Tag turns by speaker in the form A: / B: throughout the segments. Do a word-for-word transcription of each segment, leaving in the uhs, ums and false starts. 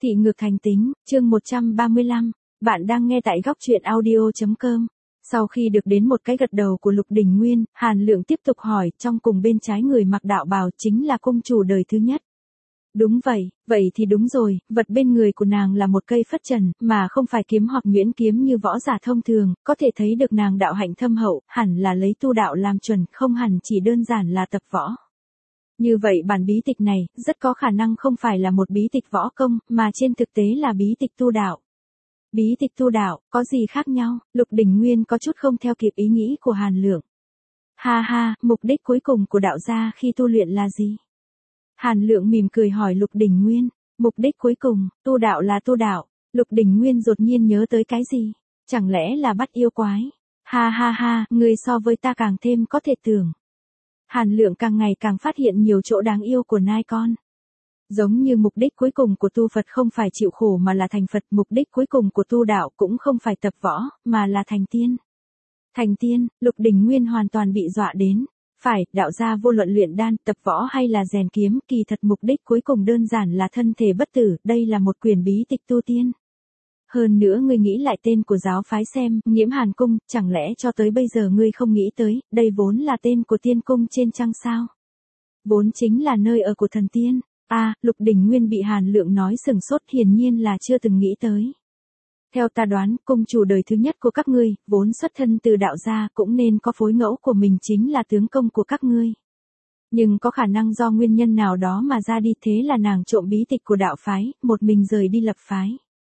A: Thị ngược thành tính, chương một trăm ba mươi lăm, bạn đang nghe tại góc truyện audio.com. Sau khi được đến một cái gật đầu của Lục Đình Nguyên, Hàn Lượng tiếp tục hỏi, trong cùng bên trái người mặc đạo bào chính là cung chủ đời thứ nhất. Đúng vậy, vậy thì đúng rồi, vật bên người của nàng là một cây phất trần, mà không phải kiếm hoặc nhuyễn kiếm như võ giả thông thường, có thể thấy được nàng đạo hạnh thâm hậu, hẳn là lấy tu đạo làm chuẩn, không hẳn chỉ đơn giản là tập võ. Như vậy bản bí tịch này, rất có khả năng không phải là một bí tịch võ công, mà trên thực tế là bí tịch tu đạo. Bí tịch tu đạo, có gì khác nhau? Lục Đình Nguyên có chút không theo kịp ý nghĩ của Hàn Lượng. Ha ha, mục đích cuối cùng của đạo gia khi tu luyện là gì? Hàn Lượng mỉm cười hỏi Lục Đình Nguyên, mục đích cuối cùng, tu đạo là tu đạo. Lục Đình Nguyên đột nhiên nhớ tới cái gì? Chẳng lẽ là bắt yêu quái? Ha ha ha, người so với ta càng thêm có thể tưởng. Hàn Lượng càng ngày càng phát hiện nhiều chỗ đáng yêu của nai con. Giống như mục đích cuối cùng của tu Phật không phải chịu khổ mà là thành Phật, mục đích cuối cùng của tu đạo cũng không phải tập võ, mà là thành tiên. Thành tiên, Lục Đình Nguyên hoàn toàn bị dọa đến. Phải, đạo gia vô luận luyện đan, tập võ hay là rèn kiếm, kỳ thật mục đích cuối cùng đơn giản là thân thể bất tử, đây là một quyển bí tịch tu tiên. Hơn nữa ngươi nghĩ lại tên của giáo phái xem, Nghiễm Hàn Cung, chẳng lẽ cho tới bây giờ ngươi không nghĩ tới, đây vốn là tên của tiên cung trên trăng sao? Vốn chính là nơi ở của thần tiên. À, Lục Đình Nguyên bị Hàn Lượng nói sừng sốt, hiển nhiên là chưa từng nghĩ tới. Theo ta đoán, cung chủ đời thứ nhất của các ngươi, vốn xuất thân từ đạo gia, cũng nên có phối ngẫu của mình chính là tướng công của các ngươi. Nhưng có khả năng do nguyên nhân nào đó mà ra đi, thế là nàng trộm bí tịch của đạo phái, một mình rời đi lập phái.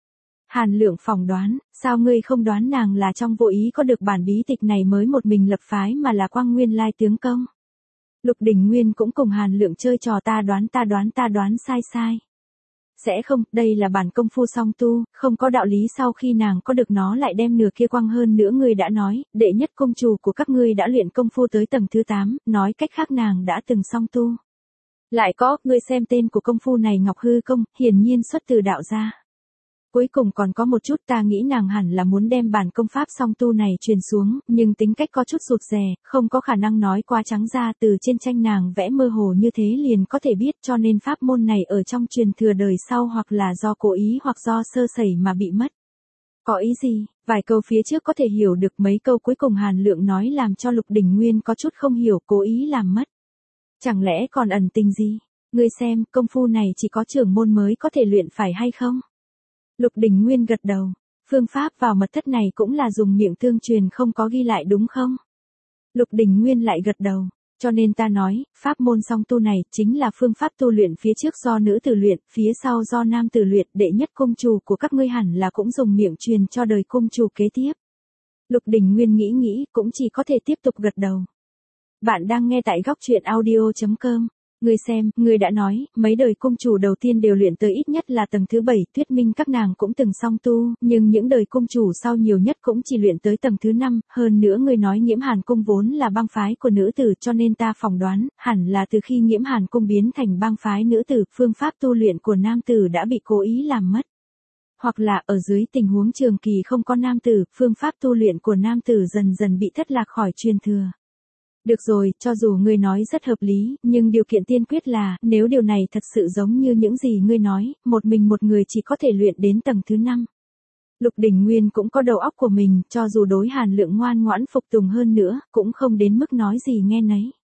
A: Hàn Lượng phỏng đoán, sao ngươi không đoán nàng là trong vô ý có được bản bí tịch này mới một mình lập phái mà là Quang Nguyên Lai tướng công? Lục Đình Nguyên cũng cùng Hàn Lượng chơi trò ta đoán ta đoán ta đoán sai sai. Sẽ không, đây là bản công phu song tu, không có đạo lý sau khi nàng có được nó lại đem nửa kia quăng hơn nữa. Ngươi đã nói, đệ nhất công chủ của các ngươi đã luyện công phu tới tầng thứ tám, nói cách khác nàng đã từng song tu. Lại có, ngươi xem tên của công phu này Ngọc Hư Công, hiển nhiên xuất từ đạo gia. Cuối cùng còn có một chút, ta nghĩ nàng hẳn là muốn đem bản công pháp song tu này truyền xuống, nhưng tính cách có chút rụt rè, không có khả năng nói qua trắng ra, từ trên tranh nàng vẽ mơ hồ như thế liền có thể biết, cho nên pháp môn này ở trong truyền thừa đời sau hoặc là do cố ý hoặc do sơ sẩy mà bị mất. Có ý gì? Vài câu phía trước có thể hiểu được, mấy câu cuối cùng Hàn Lượng nói làm cho Lục Đình Nguyên có chút không hiểu, cố ý làm mất. Chẳng lẽ còn ẩn tình gì? Ngươi xem, công phu này chỉ có trưởng môn mới có thể luyện phải hay không? Lục Đình Nguyên gật đầu, phương pháp vào mật thất này cũng là dùng miệng tương truyền, không có ghi lại đúng không? Lục Đình Nguyên lại gật đầu, cho nên ta nói, pháp môn song tu này chính là phương pháp tu luyện phía trước do nữ tử luyện, phía sau do nam tử luyện, đệ nhất cung chủ của các ngươi hẳn là cũng dùng miệng truyền cho đời cung chủ kế tiếp. Lục Đình Nguyên nghĩ nghĩ, cũng chỉ có thể tiếp tục gật đầu. Bạn đang nghe tại góc truyện audio.com. Ngươi xem, ngươi đã nói, mấy đời cung chủ đầu tiên đều luyện tới ít nhất là tầng thứ bảy, thuyết minh các nàng cũng từng song tu, nhưng những đời cung chủ sau nhiều nhất cũng chỉ luyện tới tầng thứ năm, hơn nữa ngươi nói Nghiễm Hàn Cung vốn là bang phái của nữ tử, cho nên ta phỏng đoán, hẳn là từ khi Nghiễm Hàn Cung biến thành bang phái nữ tử, phương pháp tu luyện của nam tử đã bị cố ý làm mất. Hoặc là, ở dưới tình huống trường kỳ không có nam tử, phương pháp tu luyện của nam tử dần dần bị thất lạc khỏi truyền thừa. Được rồi, cho dù ngươi nói rất hợp lý, nhưng điều kiện tiên quyết là, nếu điều này thật sự giống như những gì ngươi nói, một mình một người chỉ có thể luyện đến tầng thứ năm. Lục Đình Nguyên cũng có đầu óc của mình, cho dù đối Hàn Lượng ngoan ngoãn phục tùng hơn nữa, cũng không đến mức nói gì nghe nấy.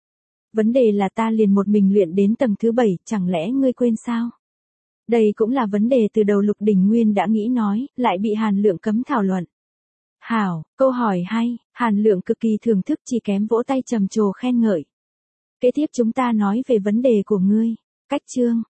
A: Vấn đề là ta liền một mình luyện đến tầng thứ bảy, chẳng lẽ ngươi quên sao? Đây cũng là vấn đề từ đầu Lục Đình Nguyên đã nghĩ nói, lại bị Hàn Lượng cấm thảo luận. Hảo, câu hỏi hay, Hàn Lượng cực kỳ thưởng thức, chỉ kém vỗ tay trầm trồ khen ngợi. Kế tiếp chúng ta nói về vấn đề của ngươi. Cách chương,